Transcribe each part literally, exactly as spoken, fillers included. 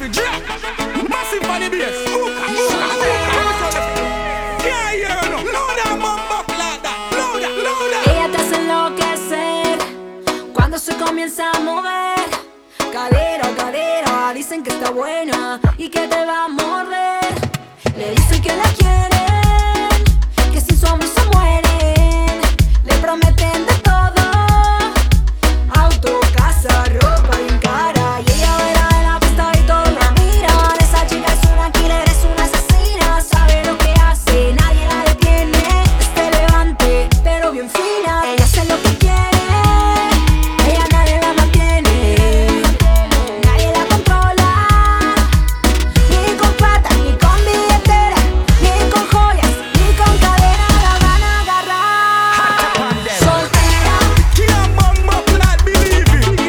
fi drop. Massive on the bass. Ooka, ooka, ooka. Yeah, yeah, no. Louder, mambo, louder, louder, louder. Ella te hace enloquecer cuando se comienza a mover. Cadera, cadera, dicen que está buena y que te va a morder. Le dicen que la quieren, que sin su amor se mueren. Le prometen de todo, auto, casa, ropa bien cara. Y ella verá en la pista y todos la miran. Esa chica es una killer, es una asesina. Sabe lo que hace, nadie la detiene. Este levante, pero bien fina. Ella hace lo que quiere, ella nadie la mantiene. Nadie la controla, ni con plata, ni con billetera, ni con joyas, ni con cadena la van a agarrar. Soltera, Can't mambo, not believe it.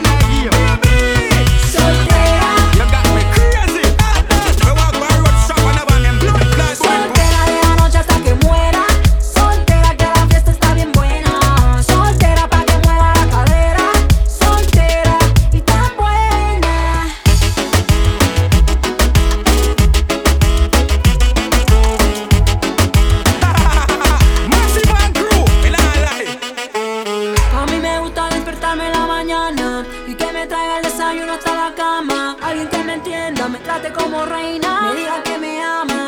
soltera, You got me crazy. We walk by road shop and have them blood clots. soltera de la noche hasta que muera. Soltera que la fiesta está bien buena. Soltera pa' que mueva la cadera. Soltera y tan buena. Massive and crew, me nah lie. A mí me gusta despertarme en la mañana y que me traiga el desayuno hasta la cama. Alguien que me entienda, me trate como reina, me diga que me ama